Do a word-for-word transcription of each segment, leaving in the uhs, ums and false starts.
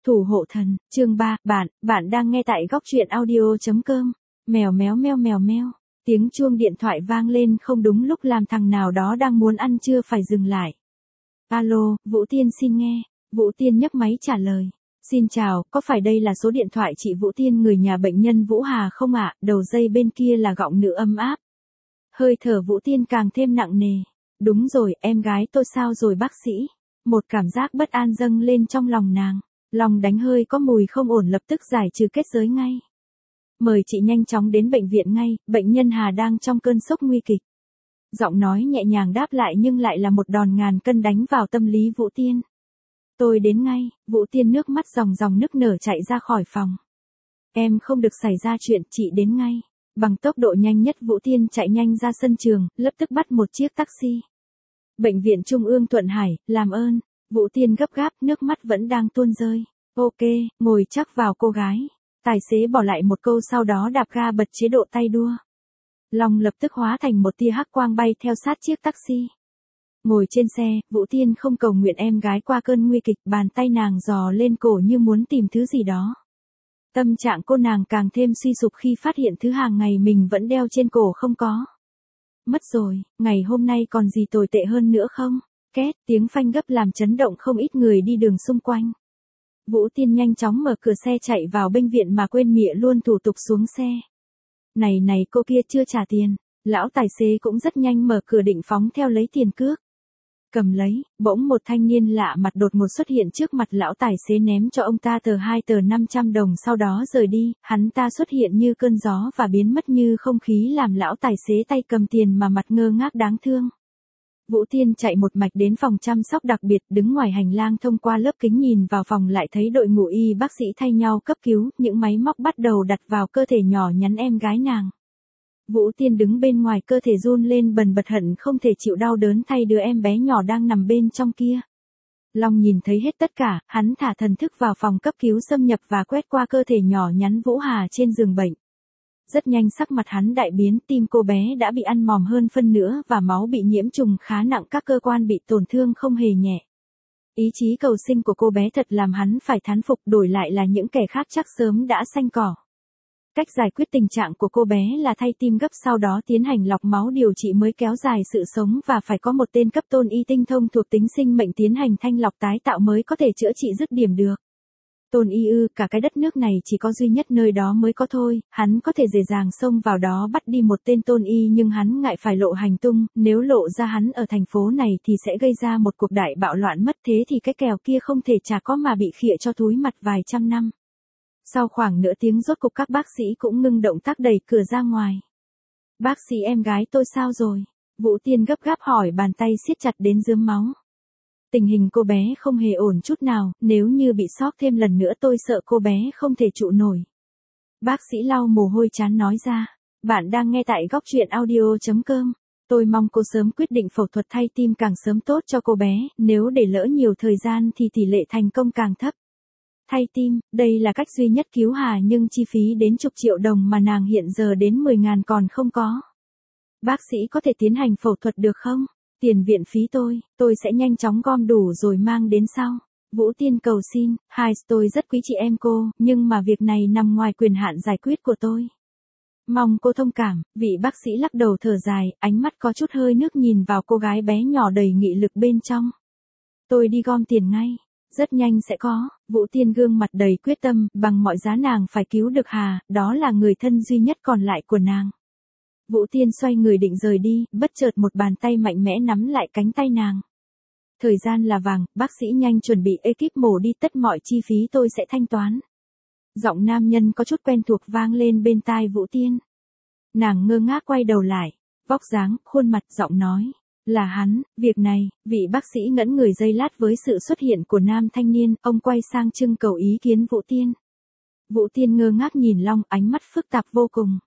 Thủ hộ thần, chương ba, bạn, bạn đang nghe tại góc truyện audio.com. Mèo méo meo mèo meo, tiếng chuông điện thoại vang lên không đúng lúc làm thằng nào đó đang muốn ăn trưa phải dừng lại. Alo, Vũ Tiên xin nghe. Vũ Tiên nhấc máy trả lời. Xin chào, có phải đây là số điện thoại chị Vũ Tiên người nhà bệnh nhân Vũ Hà không ạ? Đầu dây bên kia là giọng nữ ấm áp. Hơi thở Vũ Tiên càng thêm nặng nề. Đúng rồi, em gái tôi sao rồi bác sĩ? Một cảm giác bất an dâng lên trong lòng nàng. Lòng đánh hơi có mùi không ổn lập tức giải trừ kết giới ngay. Mời chị nhanh chóng đến bệnh viện ngay, bệnh nhân Hà đang trong cơn sốc nguy kịch. Giọng nói nhẹ nhàng đáp lại nhưng lại là một đòn ngàn cân đánh vào tâm lý Vũ Tiên. Tôi đến ngay, Vũ Tiên nước mắt ròng ròng nức nở chạy ra khỏi phòng. Em không được xảy ra chuyện, chị đến ngay. Bằng tốc độ nhanh nhất Vũ Tiên chạy nhanh ra sân trường, lập tức bắt một chiếc taxi. Bệnh viện Trung ương Thuận Hải, làm ơn. Vũ Tiên gấp gáp, nước mắt vẫn đang tuôn rơi. Ok, ngồi chắc vào cô gái. Tài xế bỏ lại một câu sau đó đạp ga bật chế độ tay đua. Lòng lập tức hóa thành một tia hắc quang bay theo sát chiếc taxi. Ngồi trên xe, Vũ Tiên không cầu nguyện em gái qua cơn nguy kịch, bàn tay nàng dò lên cổ như muốn tìm thứ gì đó. Tâm trạng cô nàng càng thêm suy sụp khi phát hiện thứ hàng ngày mình vẫn đeo trên cổ không có. Mất rồi, ngày hôm nay còn gì tồi tệ hơn nữa không? Két, tiếng phanh gấp làm chấn động không ít người đi đường xung quanh. Vũ Tiên nhanh chóng mở cửa xe chạy vào bệnh viện mà quên mịa luôn thủ tục xuống xe. Này này cô kia chưa trả tiền. Lão tài xế cũng rất nhanh mở cửa định phóng theo lấy tiền cước. Cầm lấy, bỗng một thanh niên lạ mặt đột ngột xuất hiện trước mặt lão tài xế ném cho ông ta tờ hai tờ năm trăm đồng sau đó rời đi, hắn ta xuất hiện như cơn gió và biến mất như không khí làm lão tài xế tay cầm tiền mà mặt ngơ ngác đáng thương. Vũ Tiên chạy một mạch đến phòng chăm sóc đặc biệt, đứng ngoài hành lang thông qua lớp kính nhìn vào phòng lại thấy đội ngũ y bác sĩ thay nhau cấp cứu, những máy móc bắt đầu đặt vào cơ thể nhỏ nhắn em gái nàng. Vũ Tiên đứng bên ngoài cơ thể run lên bần bật hận không thể chịu đau đớn thay đứa em bé nhỏ đang nằm bên trong kia. Long nhìn thấy hết tất cả, hắn thả thần thức vào phòng cấp cứu xâm nhập và quét qua cơ thể nhỏ nhắn Vũ Hà trên giường bệnh. Rất nhanh sắc mặt hắn đại biến, tim cô bé đã bị ăn mòn hơn phân nửa và máu bị nhiễm trùng khá nặng, các cơ quan bị tổn thương không hề nhẹ. Ý chí cầu sinh của cô bé thật làm hắn phải thán phục, đổi lại là những kẻ khác chắc sớm đã xanh cỏ. Cách giải quyết tình trạng của cô bé là thay tim gấp sau đó tiến hành lọc máu điều trị mới kéo dài sự sống và phải có một tên cấp tôn y tinh thông thuộc tính sinh mệnh tiến hành thanh lọc tái tạo mới có thể chữa trị dứt điểm được. Tôn y ư, cả cái đất nước này chỉ có duy nhất nơi đó mới có thôi, hắn có thể dễ dàng xông vào đó bắt đi một tên tôn y nhưng hắn ngại phải lộ hành tung, nếu lộ ra hắn ở thành phố này thì sẽ gây ra một cuộc đại bạo loạn mất, thế thì cái kèo kia không thể chả có mà bị khịa cho thúi mặt vài trăm năm. Sau khoảng nửa tiếng rốt cục các bác sĩ cũng ngưng động tác đẩy cửa ra ngoài. Bác sĩ em gái tôi sao rồi? Vũ Tiên gấp gáp hỏi, bàn tay siết chặt đến rướm máu. Tình hình cô bé không hề ổn chút nào, nếu như bị sốc thêm lần nữa tôi sợ cô bé không thể trụ nổi. Bác sĩ lau mồ hôi trán nói ra. Bạn đang nghe tại góc truyện audio.com. Tôi mong cô sớm quyết định phẫu thuật thay tim càng sớm tốt cho cô bé, nếu để lỡ nhiều thời gian thì tỷ lệ thành công càng thấp. Thay tim, đây là cách duy nhất cứu Hà nhưng chi phí đến chục triệu đồng mà nàng hiện giờ đến mười ngàn còn không có. Bác sĩ có thể tiến hành phẫu thuật được không? Tiền viện phí tôi, tôi sẽ nhanh chóng gom đủ rồi mang đến sau. Vũ Tiên cầu xin, hai, tôi rất quý chị em cô, nhưng mà việc này nằm ngoài quyền hạn giải quyết của tôi. Mong cô thông cảm, vị bác sĩ lắc đầu thở dài, ánh mắt có chút hơi nước nhìn vào cô gái bé nhỏ đầy nghị lực bên trong. Tôi đi gom tiền ngay. Rất nhanh sẽ có, Vũ Tiên gương mặt đầy quyết tâm, bằng mọi giá nàng phải cứu được Hà, đó là người thân duy nhất còn lại của nàng. Vũ Tiên xoay người định rời đi, bất chợt một bàn tay mạnh mẽ nắm lại cánh tay nàng. Thời gian là vàng, bác sĩ nhanh chuẩn bị ekip mổ đi, tất mọi chi phí tôi sẽ thanh toán. Giọng nam nhân có chút quen thuộc vang lên bên tai Vũ Tiên. Nàng ngơ ngác quay đầu lại, vóc dáng, khuôn mặt, giọng nói. Là hắn, việc này, vị bác sĩ ngẩn người giây lát với sự xuất hiện của nam thanh niên, ông quay sang trưng cầu ý kiến Vũ Tiên. Vũ Tiên ngơ ngác nhìn Long, ánh mắt phức tạp vô cùng.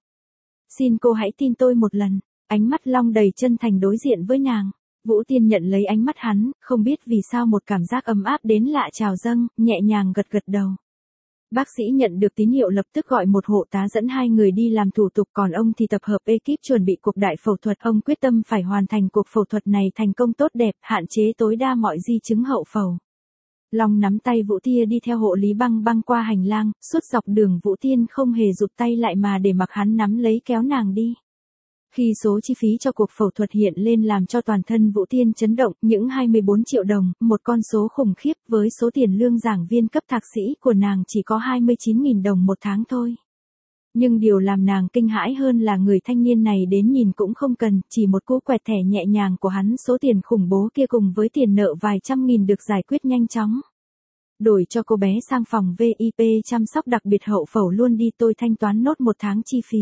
Xin cô hãy tin tôi một lần, ánh mắt Long đầy chân thành đối diện với nàng. Vũ Tiên nhận lấy ánh mắt hắn, không biết vì sao một cảm giác ấm áp đến lạ trào dâng, nhẹ nhàng gật gật đầu. Bác sĩ nhận được tín hiệu lập tức gọi một hộ tá dẫn hai người đi làm thủ tục, còn ông thì tập hợp ekip chuẩn bị cuộc đại phẫu thuật. Ông quyết tâm phải hoàn thành cuộc phẫu thuật này thành công tốt đẹp, hạn chế tối đa mọi di chứng hậu phẫu. Long nắm tay Vũ Tia đi theo hộ lý băng băng qua hành lang, suốt dọc đường Vũ Tiên không hề rụt tay lại mà để mặc hắn nắm lấy kéo nàng đi. Khi số chi phí cho cuộc phẫu thuật hiện lên làm cho toàn thân Vũ Tiên chấn động, những hai mươi bốn triệu đồng, một con số khủng khiếp với số tiền lương giảng viên cấp thạc sĩ của nàng chỉ có hai mươi chín nghìn đồng một tháng thôi. Nhưng điều làm nàng kinh hãi hơn là người thanh niên này đến nhìn cũng không cần, chỉ một cú quẹt thẻ nhẹ nhàng của hắn số tiền khủng bố kia cùng với tiền nợ vài trăm nghìn được giải quyết nhanh chóng. Đổi cho cô bé sang phòng vê i pê chăm sóc đặc biệt hậu phẫu luôn đi, tôi thanh toán nốt một tháng chi phí.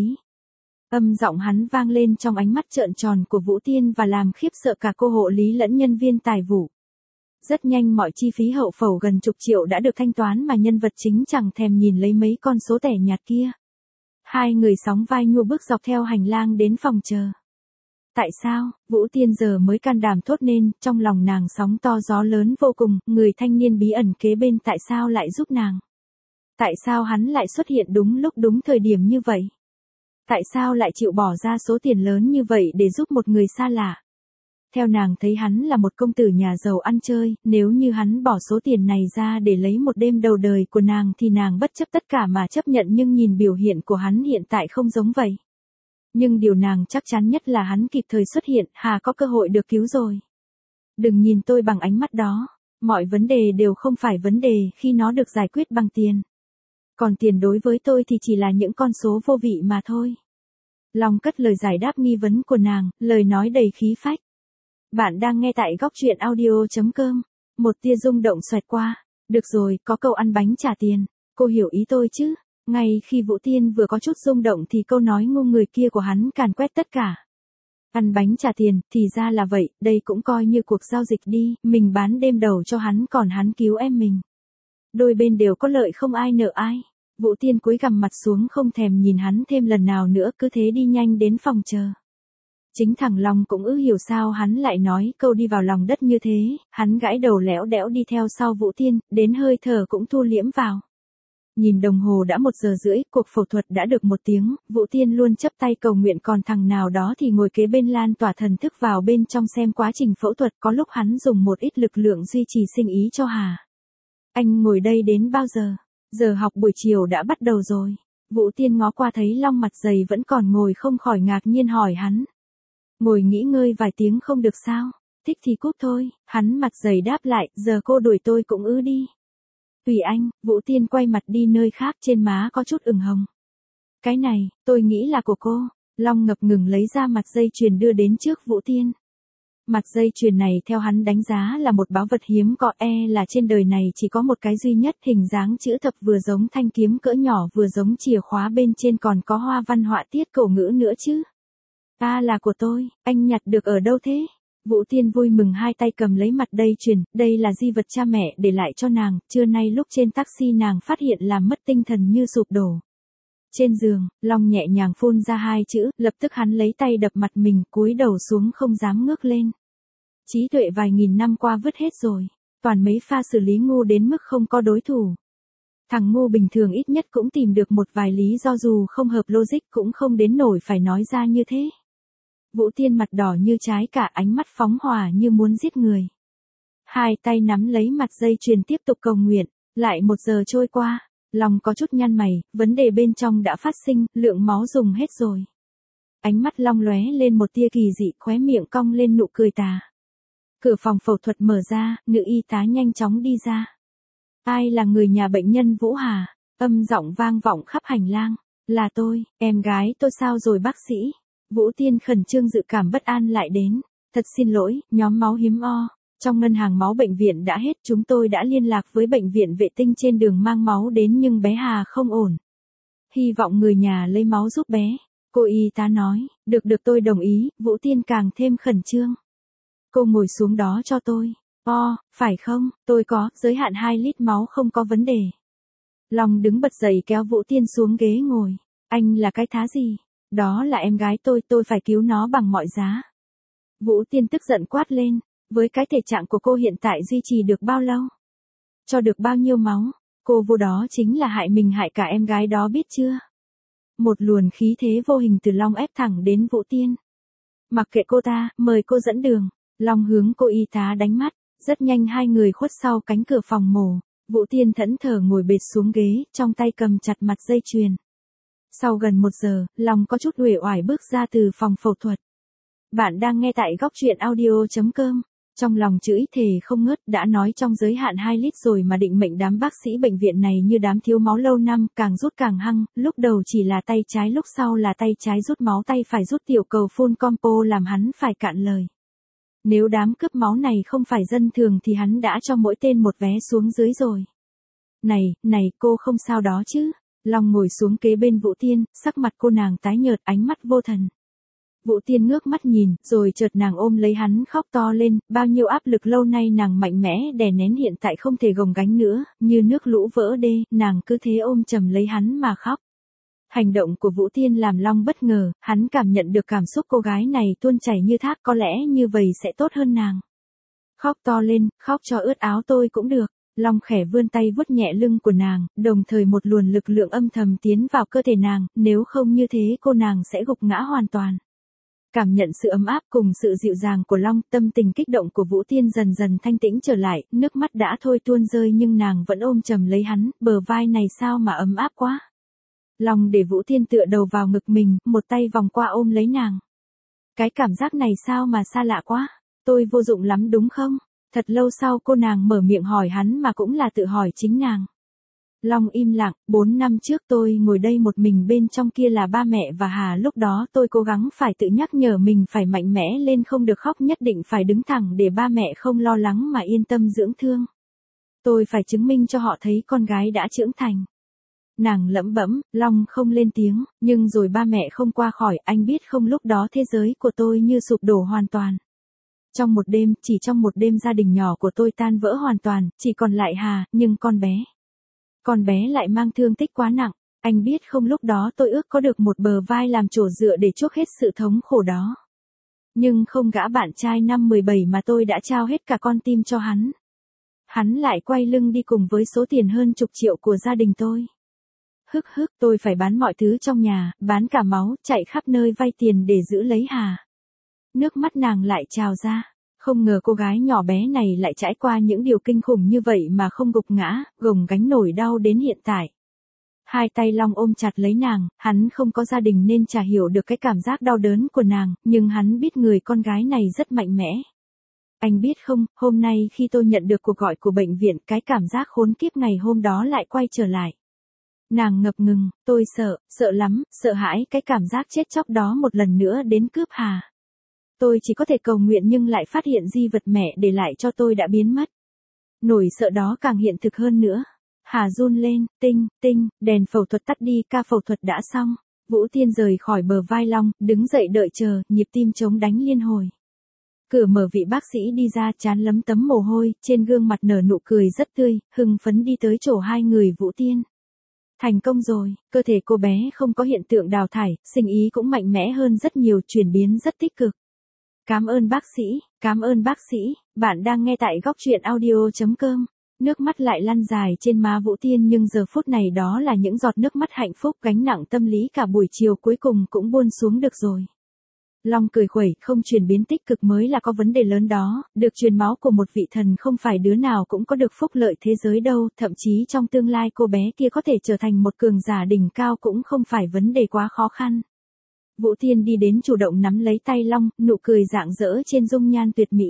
Âm giọng hắn vang lên trong ánh mắt trợn tròn của Vũ Tiên và làm khiếp sợ cả cô hộ lý lẫn nhân viên tài vụ. Rất nhanh mọi chi phí hậu phẫu gần chục triệu đã được thanh toán mà nhân vật chính chẳng thèm nhìn lấy mấy con số tẻ nhạt kia. Hai người sóng vai nhua bước dọc theo hành lang đến phòng chờ. Tại sao, Vũ Tiên giờ mới can đảm thốt nên, trong lòng nàng sóng to gió lớn vô cùng, người thanh niên bí ẩn kế bên tại sao lại giúp nàng? Tại sao hắn lại xuất hiện đúng lúc đúng thời điểm như vậy? Tại sao lại chịu bỏ ra số tiền lớn như vậy để giúp một người xa lạ? Theo nàng thấy hắn là một công tử nhà giàu ăn chơi, nếu như hắn bỏ số tiền này ra để lấy một đêm đầu đời của nàng thì nàng bất chấp tất cả mà chấp nhận, nhưng nhìn biểu hiện của hắn hiện tại không giống vậy. Nhưng điều nàng chắc chắn nhất là hắn kịp thời xuất hiện, hà có cơ hội được cứu rồi. Đừng nhìn tôi bằng ánh mắt đó, mọi vấn đề đều không phải vấn đề khi nó được giải quyết bằng tiền. Còn tiền đối với tôi thì chỉ là những con số vô vị mà thôi. Long cất lời giải đáp nghi vấn của nàng, lời nói đầy khí phách. Bạn đang nghe tại góc truyện audio chấm com. Một tia rung động xoẹt qua. Được rồi, có câu ăn bánh trả tiền. Cô hiểu ý tôi chứ? Ngay khi Vũ Tiên vừa có chút rung động thì câu nói ngu người kia của hắn càn quét tất cả. Ăn bánh trả tiền, thì ra là vậy, đây cũng coi như cuộc giao dịch đi, mình bán đêm đầu cho hắn còn hắn cứu em mình. Đôi bên đều có lợi không ai nợ ai. Vũ Tiên cúi gằm mặt xuống không thèm nhìn hắn thêm lần nào nữa, cứ thế đi nhanh đến phòng chờ. Chính thằng Long cũng ư hiểu sao hắn lại nói câu đi vào lòng đất như thế, hắn gãi đầu lẽo đẽo đi theo sau Vũ Tiên, đến hơi thở cũng thu liễm vào. Nhìn đồng hồ đã một giờ rưỡi, cuộc phẫu thuật đã được một tiếng, Vũ Tiên luôn chấp tay cầu nguyện, còn thằng nào đó thì ngồi kế bên lan tỏa thần thức vào bên trong xem quá trình phẫu thuật, có lúc hắn dùng một ít lực lượng duy trì sinh ý cho Hà. Anh ngồi đây đến bao giờ? Giờ học buổi chiều đã bắt đầu rồi. Vũ Tiên ngó qua thấy Long mặt dày vẫn còn ngồi không khỏi ngạc nhiên hỏi hắn. Ngồi nghỉ ngơi vài tiếng không được sao? Thích thì cút thôi, hắn mặt dày đáp lại, giờ cô đuổi tôi cũng ư đi. Tùy anh, Vũ Tiên quay mặt đi nơi khác, trên má có chút ửng hồng. Cái này, tôi nghĩ là của cô. Long ngập ngừng lấy ra mặt dây chuyền đưa đến trước Vũ Tiên. Mặt dây chuyền này theo hắn đánh giá là một báu vật hiếm có, e là trên đời này chỉ có một cái duy nhất, hình dáng chữ thập, vừa giống thanh kiếm cỡ nhỏ vừa giống chìa khóa, bên trên còn có hoa văn họa tiết cổ ngữ nữa chứ. À, là của tôi, anh nhặt được ở đâu thế? Vũ Tiên vui mừng hai tay cầm lấy mặt dây chuyền, đây là di vật cha mẹ để lại cho nàng, trưa nay lúc trên taxi nàng phát hiện làm mất tinh thần như sụp đổ. Trên giường, Long nhẹ nhàng phun ra hai chữ, lập tức hắn lấy tay đập mặt mình, cúi đầu xuống không dám ngước lên. Trí tuệ vài nghìn năm qua vứt hết rồi, toàn mấy pha xử lý ngu đến mức không có đối thủ. Thằng ngu bình thường ít nhất cũng tìm được một vài lý do dù không hợp logic cũng không đến nổi phải nói ra như thế. Vũ Tiên mặt đỏ như trái cả, ánh mắt phóng hỏa như muốn giết người. Hai tay nắm lấy mặt dây chuyền tiếp tục cầu nguyện, lại một giờ trôi qua, Long có chút nhăn mày, vấn đề bên trong đã phát sinh, lượng máu dùng hết rồi. Ánh mắt Long lóe lên một tia kỳ dị, khóe miệng cong lên nụ cười tà. Cửa phòng phẫu thuật mở ra, nữ y tá nhanh chóng đi ra. Ai là người nhà bệnh nhân Vũ Hà? Âm giọng vang vọng khắp hành lang. Là tôi, em gái tôi sao rồi bác sĩ? Vũ Tiên khẩn trương, dự cảm bất an lại đến. Thật xin lỗi, nhóm máu hiếm o. Trong ngân hàng máu bệnh viện đã hết, chúng tôi đã liên lạc với bệnh viện vệ tinh trên đường mang máu đến nhưng bé Hà không ổn. Hy vọng người nhà lấy máu giúp bé. Cô y tá nói, được được tôi đồng ý, Vũ Tiên càng thêm khẩn trương. Cô ngồi xuống đó cho tôi. O, phải không, tôi có, giới hạn hai lít máu không có vấn đề. Long đứng bật dậy kéo Vũ Tiên xuống ghế ngồi. Anh là cái thá gì? Đó là em gái tôi, tôi phải cứu nó bằng mọi giá. Vũ Tiên tức giận quát lên, với cái thể trạng của cô hiện tại duy trì được bao lâu? Cho được bao nhiêu máu? Cô vô đó chính là hại mình hại cả em gái đó biết chưa? Một luồn khí thế vô hình từ Long ép thẳng đến Vũ Tiên. Mặc kệ cô ta, mời cô dẫn đường. Long hướng cô y tá đánh mắt, Rất nhanh hai người khuất sau cánh cửa phòng mổ. Vũ Tiên thẫn thờ ngồi bệt xuống ghế, trong tay cầm chặt mặt dây chuyền. Sau gần một giờ, Long có chút uể oải bước ra từ phòng phẫu thuật. Bạn đang nghe tại góc truyện audio chấm com. Trong lòng chữ thề không ngớt, đã nói trong giới hạn hai lít rồi mà định mệnh đám bác sĩ bệnh viện này như đám thiếu máu lâu năm, càng rút càng hăng, lúc đầu chỉ là tay trái lúc sau là tay trái rút máu tay phải rút tiểu cầu phun compo làm hắn phải cạn lời. Nếu đám cướp máu này không phải dân thường thì hắn đã cho mỗi tên một vé xuống dưới rồi. Này, này, cô không sao đó chứ? Long ngồi xuống kế bên Vũ Tiên, sắc mặt cô nàng tái nhợt, ánh mắt vô thần. Vũ Tiên ngước mắt nhìn, rồi chợt nàng ôm lấy hắn khóc to lên, bao nhiêu áp lực lâu nay nàng mạnh mẽ đè nén hiện tại không thể gồng gánh nữa, như nước lũ vỡ đê, nàng cứ thế ôm chầm lấy hắn mà khóc. Hành động của Vũ Tiên làm Long bất ngờ, hắn cảm nhận được cảm xúc cô gái này tuôn chảy như thác, có lẽ như vậy sẽ tốt hơn nàng. Khóc to lên, khóc cho ướt áo tôi cũng được. Long khẽ vươn tay vuốt nhẹ lưng của nàng, đồng thời một luồng lực lượng âm thầm tiến vào cơ thể nàng, nếu không như thế cô nàng sẽ gục ngã hoàn toàn. Cảm nhận sự ấm áp cùng sự dịu dàng của Long, tâm tình kích động của Vũ Tiên dần dần thanh tĩnh trở lại, nước mắt đã thôi tuôn rơi nhưng nàng vẫn ôm chầm lấy hắn, bờ vai này sao mà ấm áp quá. Long để Vũ Tiên tựa đầu vào ngực mình, một tay vòng qua ôm lấy nàng. Cái cảm giác này sao mà xa lạ quá, tôi vô dụng lắm đúng không? Thật lâu sau cô nàng mở miệng hỏi hắn mà cũng là tự hỏi chính nàng. Long im lặng, bốn năm trước tôi ngồi đây một mình, bên trong kia là ba mẹ và Hà, lúc đó tôi cố gắng phải tự nhắc nhở mình phải mạnh mẽ lên, không được khóc, nhất định phải đứng thẳng để ba mẹ không lo lắng mà yên tâm dưỡng thương. Tôi phải chứng minh cho họ thấy con gái đã trưởng thành. Nàng lẩm bẩm, Long không lên tiếng, nhưng rồi ba mẹ không qua khỏi, anh biết không, lúc đó thế giới của tôi như sụp đổ hoàn toàn. Trong một đêm, chỉ trong một đêm gia đình nhỏ của tôi tan vỡ hoàn toàn, chỉ còn lại Hà, nhưng con bé. Con bé lại mang thương tích quá nặng, anh biết không, lúc đó tôi ước có được một bờ vai làm chỗ dựa để chuốc hết sự thống khổ đó. Nhưng không, gã bạn trai năm mười bảy mà tôi đã trao hết cả con tim cho hắn. Hắn lại quay lưng đi cùng với số tiền hơn chục triệu của gia đình tôi. Hức hức, tôi phải bán mọi thứ trong nhà, bán cả máu, chạy khắp nơi vay tiền để giữ lấy Hà. Nước mắt nàng lại trào ra. Không ngờ cô gái nhỏ bé này lại trải qua những điều kinh khủng như vậy mà không gục ngã, gồng gánh nổi đau đến hiện tại. Hai tay Long ôm chặt lấy nàng, hắn không có gia đình nên chả hiểu được cái cảm giác đau đớn của nàng, nhưng hắn biết người con gái này rất mạnh mẽ. Anh biết không, hôm nay khi tôi nhận được cuộc gọi của bệnh viện, cái cảm giác khốn kiếp ngày hôm đó lại quay trở lại. Nàng ngập ngừng, tôi sợ, sợ lắm, sợ hãi cái cảm giác chết chóc đó một lần nữa đến cướp Hà. Tôi chỉ có thể cầu nguyện nhưng lại phát hiện di vật mẹ để lại cho tôi đã biến mất. Nỗi sợ đó càng hiện thực hơn nữa. Hà run lên, tinh, tinh, đèn phẫu thuật tắt đi, ca phẫu thuật đã xong. Vũ Tiên rời khỏi bờ vai Long, đứng dậy đợi chờ, nhịp tim trống đánh liên hồi. Cửa mở, vị bác sĩ đi ra, trán lấm tấm mồ hôi, trên gương mặt nở nụ cười rất tươi, hưng phấn đi tới chỗ hai người Vũ Tiên. Thành công rồi, cơ thể cô bé không có hiện tượng đào thải, sinh ý cũng mạnh mẽ hơn rất nhiều, chuyển biến rất tích cực. Cảm ơn bác sĩ, cảm ơn bác sĩ, bạn đang nghe tại góc truyện audio chấm com. Nước mắt lại lăn dài trên má Vũ Tiên nhưng giờ phút này đó là những giọt nước mắt hạnh phúc, gánh nặng tâm lý cả buổi chiều cuối cùng cũng buông xuống được rồi. Long cười khuẩy, không chuyển biến tích cực mới là có vấn đề lớn đó, được truyền máu của một vị thần không phải đứa nào cũng có được phúc lợi thế giới đâu, thậm chí trong tương lai cô bé kia có thể trở thành một cường giả đỉnh cao cũng không phải vấn đề quá khó khăn. Vũ Tiên đi đến chủ động nắm lấy tay Long, nụ cười rạng rỡ trên dung nhan tuyệt mỹ.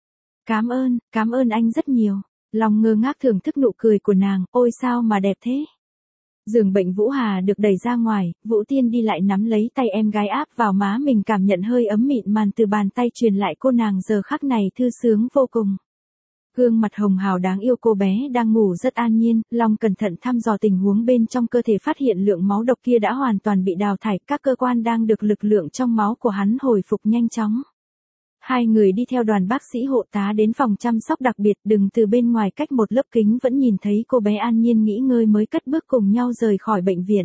Cảm ơn, cảm ơn anh rất nhiều. Long ngơ ngác thưởng thức nụ cười của nàng, ôi sao mà đẹp thế. Giường bệnh Vũ Hà được đẩy ra ngoài, Vũ Tiên đi lại nắm lấy tay em gái áp vào má mình, cảm nhận hơi ấm mịn màn từ bàn tay truyền lại cô nàng giờ khắc này thư sướng vô cùng. Gương mặt hồng hào đáng yêu cô bé đang ngủ rất an nhiên, Long cẩn thận thăm dò tình huống bên trong cơ thể, phát hiện lượng máu độc kia đã hoàn toàn bị đào thải, các cơ quan đang được lực lượng trong máu của hắn hồi phục nhanh chóng. Hai người đi theo đoàn bác sĩ hộ tá đến phòng chăm sóc đặc biệt, đừng từ bên ngoài cách một lớp kính vẫn nhìn thấy cô bé an nhiên nghỉ ngơi mới cất bước cùng nhau rời khỏi bệnh viện.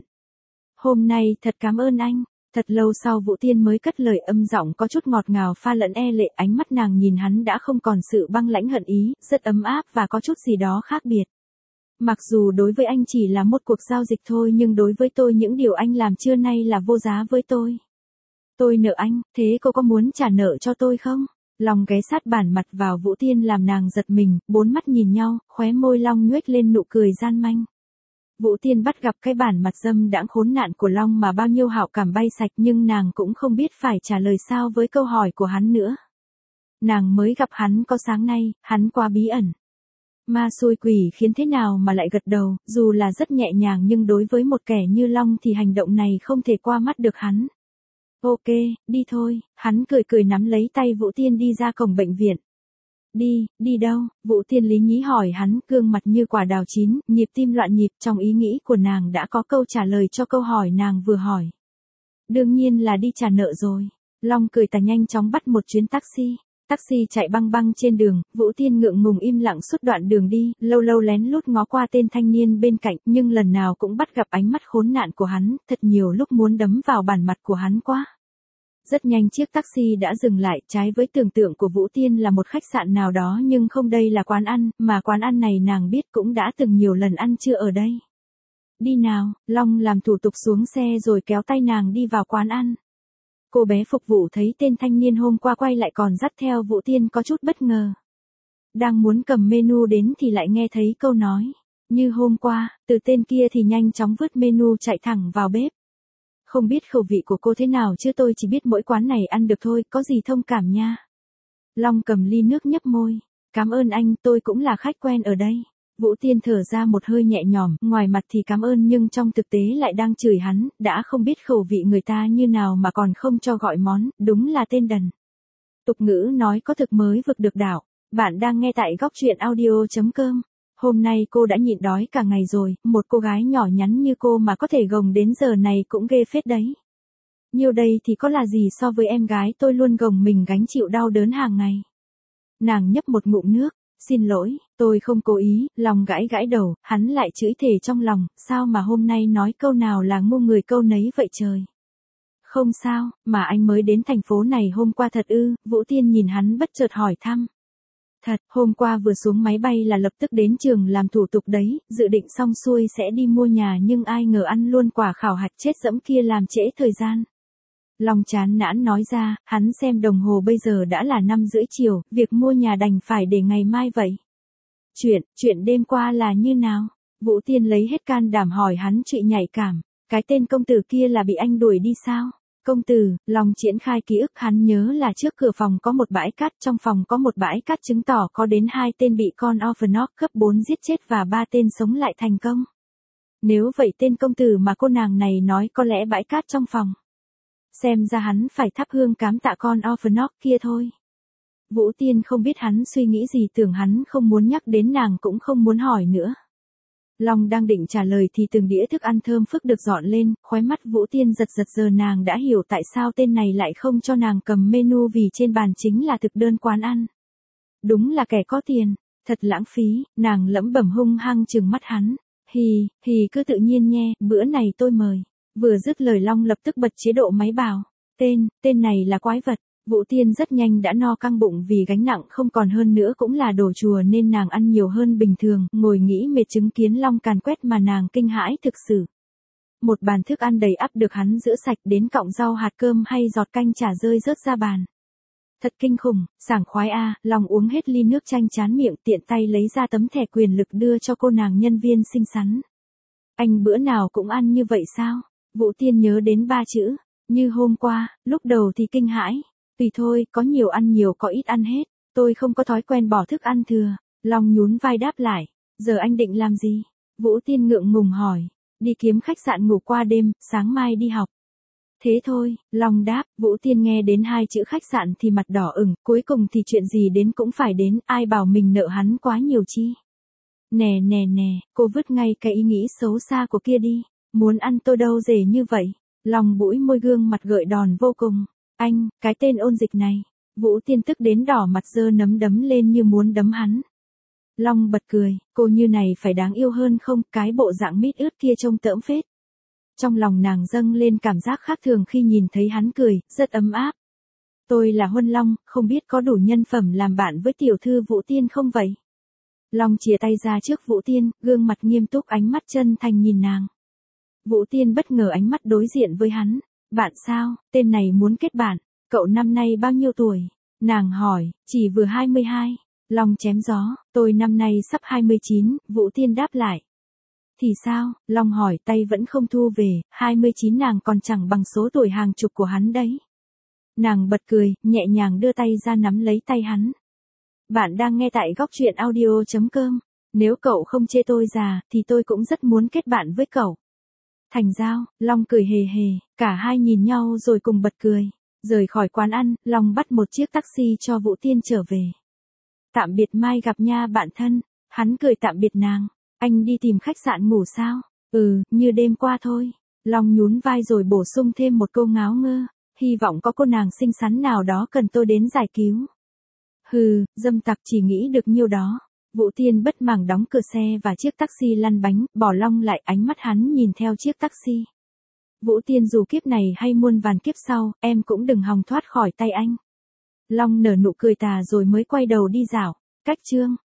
Hôm nay thật cảm ơn anh. Thật lâu sau Vũ Tiên mới cất lời, âm giọng có chút ngọt ngào pha lẫn e lệ, ánh mắt nàng nhìn hắn đã không còn sự băng lãnh hận ý, rất ấm áp và có chút gì đó khác biệt. Mặc dù đối với anh chỉ là một cuộc giao dịch thôi nhưng đối với tôi những điều anh làm trưa nay là vô giá với tôi. Tôi nợ anh, thế cô có muốn trả nợ cho tôi không? Long ghé sát bản mặt vào Vũ Tiên làm nàng giật mình, bốn mắt nhìn nhau, khóe môi Long nhoếch lên nụ cười gian manh. Vũ Tiên bắt gặp cái bản mặt dâm đãng khốn nạn của Long mà bao nhiêu hảo cảm bay sạch, nhưng nàng cũng không biết phải trả lời sao với câu hỏi của hắn nữa. Nàng mới gặp hắn có sáng nay, hắn quá bí ẩn. Ma xui quỷ khiến thế nào mà lại gật đầu, dù là rất nhẹ nhàng nhưng đối với một kẻ như Long thì hành động này không thể qua mắt được hắn. Ok, đi thôi, hắn cười cười nắm lấy tay Vũ Tiên đi ra cổng bệnh viện. Đi, đi đâu? Vũ Tiên lý nhí hỏi hắn, gương mặt như quả đào chín, nhịp tim loạn nhịp, trong ý nghĩ của nàng đã có câu trả lời cho câu hỏi nàng vừa hỏi. Đương nhiên là đi trả nợ rồi. Long cười tà nhanh chóng bắt một chuyến taxi. Taxi chạy băng băng trên đường, Vũ Tiên ngượng ngùng im lặng suốt đoạn đường đi, lâu lâu lén lút ngó qua tên thanh niên bên cạnh, nhưng lần nào cũng bắt gặp ánh mắt khốn nạn của hắn, thật nhiều lúc muốn đấm vào bản mặt của hắn quá. Rất nhanh chiếc taxi đã dừng lại, trái với tưởng tượng của Vũ Tiên là một khách sạn nào đó nhưng không, đây là quán ăn, mà quán ăn này nàng biết cũng đã từng nhiều lần ăn trưa ở đây. Đi nào, Long làm thủ tục xuống xe rồi kéo tay nàng đi vào quán ăn. Cô bé phục vụ thấy tên thanh niên hôm qua quay lại còn dắt theo Vũ Tiên có chút bất ngờ. Đang muốn cầm menu đến thì lại nghe thấy câu nói, như hôm qua, từ tên kia thì nhanh chóng vứt menu chạy thẳng vào bếp. Không biết khẩu vị của cô thế nào chứ tôi chỉ biết mỗi quán này ăn được thôi, có gì thông cảm nha. Long cầm ly nước nhấp môi. Cảm ơn anh, tôi cũng là khách quen ở đây. Vũ Tiên thở ra một hơi nhẹ nhõm, ngoài mặt thì cảm ơn nhưng trong thực tế lại đang chửi hắn, đã không biết khẩu vị người ta như nào mà còn không cho gọi món, đúng là tên đần. Tục ngữ nói có thực mới vực được đảo. Bạn đang nghe tại góc truyện audio chấm com. Hôm nay cô đã nhịn đói cả ngày rồi, một cô gái nhỏ nhắn như cô mà có thể gồng đến giờ này cũng ghê phết đấy. Nhiêu đây thì có là gì so với em gái tôi luôn gồng mình gánh chịu đau đớn hàng ngày. Nàng nhấp một ngụm nước, xin lỗi, tôi không cố ý, Long gãi gãi đầu, hắn lại chửi thề trong lòng, sao mà hôm nay nói câu nào là ngu người câu nấy vậy trời. Không sao, mà anh mới đến thành phố này hôm qua thật ư? Vũ Tiên nhìn hắn bất chợt hỏi thăm. Thật, hôm qua vừa xuống máy bay là lập tức đến trường làm thủ tục đấy, dự định xong xuôi sẽ đi mua nhà nhưng ai ngờ ăn luôn quả khảo hạch chết dẫm kia làm trễ thời gian. Long chán nản nói ra, hắn xem đồng hồ bây giờ đã là năm rưỡi chiều, việc mua nhà đành phải để ngày mai vậy. Chuyện, chuyện đêm qua là như nào? Vũ Tiên lấy hết can đảm hỏi hắn chuyện nhạy cảm, cái tên công tử kia là bị anh đuổi đi sao? Công tử, Long triển khai ký ức, hắn nhớ là trước cửa phòng có một bãi cát, trong phòng có một bãi cát chứng tỏ có đến hai tên bị con Orphanok cấp bốn giết chết và ba tên sống lại thành công. Nếu vậy tên công tử mà cô nàng này nói có lẽ bãi cát trong phòng. Xem ra hắn phải thắp hương cám tạ con Orphanok kia thôi. Vũ Tiên không biết hắn suy nghĩ gì, tưởng hắn không muốn nhắc đến nàng cũng không muốn hỏi nữa. Long đang định trả lời thì từng đĩa thức ăn thơm phức được dọn lên, khóe mắt Vũ Tiên giật giật, giờ nàng đã hiểu tại sao tên này lại không cho nàng cầm menu vì trên bàn chính là thực đơn quán ăn. Đúng là kẻ có tiền, thật lãng phí, nàng lẩm bẩm hung hăng trừng mắt hắn. Hì, hì cứ tự nhiên nhé, bữa này tôi mời. Vừa dứt lời Long lập tức bật chế độ máy bào. Tên, tên này là quái vật. Vũ Tiên rất nhanh đã no căng bụng vì gánh nặng không còn hơn nữa cũng là đồ chùa nên nàng ăn nhiều hơn bình thường, ngồi nghĩ mệt chứng kiến Long càn quét mà nàng kinh hãi thực sự. Một bàn thức ăn đầy ắp được hắn rửa sạch đến cọng rau hạt cơm hay giọt canh chả rơi rớt ra bàn. Thật kinh khủng, sảng khoái a, à, Long uống hết ly nước chanh chán miệng, tiện tay lấy ra tấm thẻ quyền lực đưa cho cô nàng nhân viên xinh xắn. Anh bữa nào cũng ăn như vậy sao? Vũ Tiên nhớ đến ba chữ, như hôm qua, lúc đầu thì kinh hãi. Tùy thôi, có nhiều ăn nhiều có ít ăn hết, tôi không có thói quen bỏ thức ăn thừa. Long nhún vai đáp lại, giờ anh định làm gì? Vũ Tiên ngượng ngùng hỏi, đi kiếm khách sạn ngủ qua đêm, sáng mai đi học. Thế thôi, Long đáp. Vũ Tiên nghe đến hai chữ khách sạn thì mặt đỏ ửng, cuối cùng thì chuyện gì đến cũng phải đến, ai bảo mình nợ hắn quá nhiều chi. Nè nè nè, cô vứt ngay cái ý nghĩ xấu xa của kia đi, muốn ăn tôi đâu dễ như vậy. Long bũi môi, gương mặt gợi đòn vô cùng. Anh, cái tên ôn dịch này. Vũ Tiên tức đến đỏ mặt giơ nắm đấm lên như muốn đấm hắn. Long bật cười, cô như này phải đáng yêu hơn không, cái bộ dạng mít ướt kia trông tởm phết. Trong lòng nàng dâng lên cảm giác khác thường khi nhìn thấy hắn cười, rất ấm áp. Tôi là Huân Long, không biết có đủ nhân phẩm làm bạn với tiểu thư Vũ Tiên không vậy? Long chìa tay ra trước Vũ Tiên, gương mặt nghiêm túc, ánh mắt chân thành nhìn nàng. Vũ Tiên bất ngờ ánh mắt đối diện với hắn. Bạn sao, tên này muốn kết bạn, cậu năm nay bao nhiêu tuổi? Nàng hỏi, chỉ vừa hai mươi hai. Long chém gió, tôi năm nay sắp hai mươi chín, Vũ Tiên đáp lại. Thì sao, Long hỏi tay vẫn không thu về, hai mươi chín nàng còn chẳng bằng số tuổi hàng chục của hắn đấy. Nàng bật cười, nhẹ nhàng đưa tay ra nắm lấy tay hắn. Bạn đang nghe tại góc truyện audio.com. Nếu cậu không chê tôi già, thì tôi cũng rất muốn kết bạn với cậu. Thành giao, Long cười hề hề, cả hai nhìn nhau rồi cùng bật cười. Rời khỏi quán ăn, Long bắt một chiếc taxi cho Vũ Tiên trở về. Tạm biệt mai gặp nha bạn thân, hắn cười tạm biệt nàng. Anh đi tìm khách sạn ngủ sao? Ừ, như đêm qua thôi. Long nhún vai rồi bổ sung thêm một câu ngáo ngơ. Hy vọng có cô nàng xinh xắn nào đó cần tôi đến giải cứu. Hừ, dâm tặc chỉ nghĩ được nhiêu đó. Vũ Tiên bất màng đóng cửa xe và chiếc taxi lăn bánh, bỏ Long lại, ánh mắt hắn nhìn theo chiếc taxi. Vũ Tiên dù kiếp này hay muôn vàn kiếp sau, em cũng đừng hòng thoát khỏi tay anh. Long nở nụ cười tà rồi mới quay đầu đi dạo. Cách chương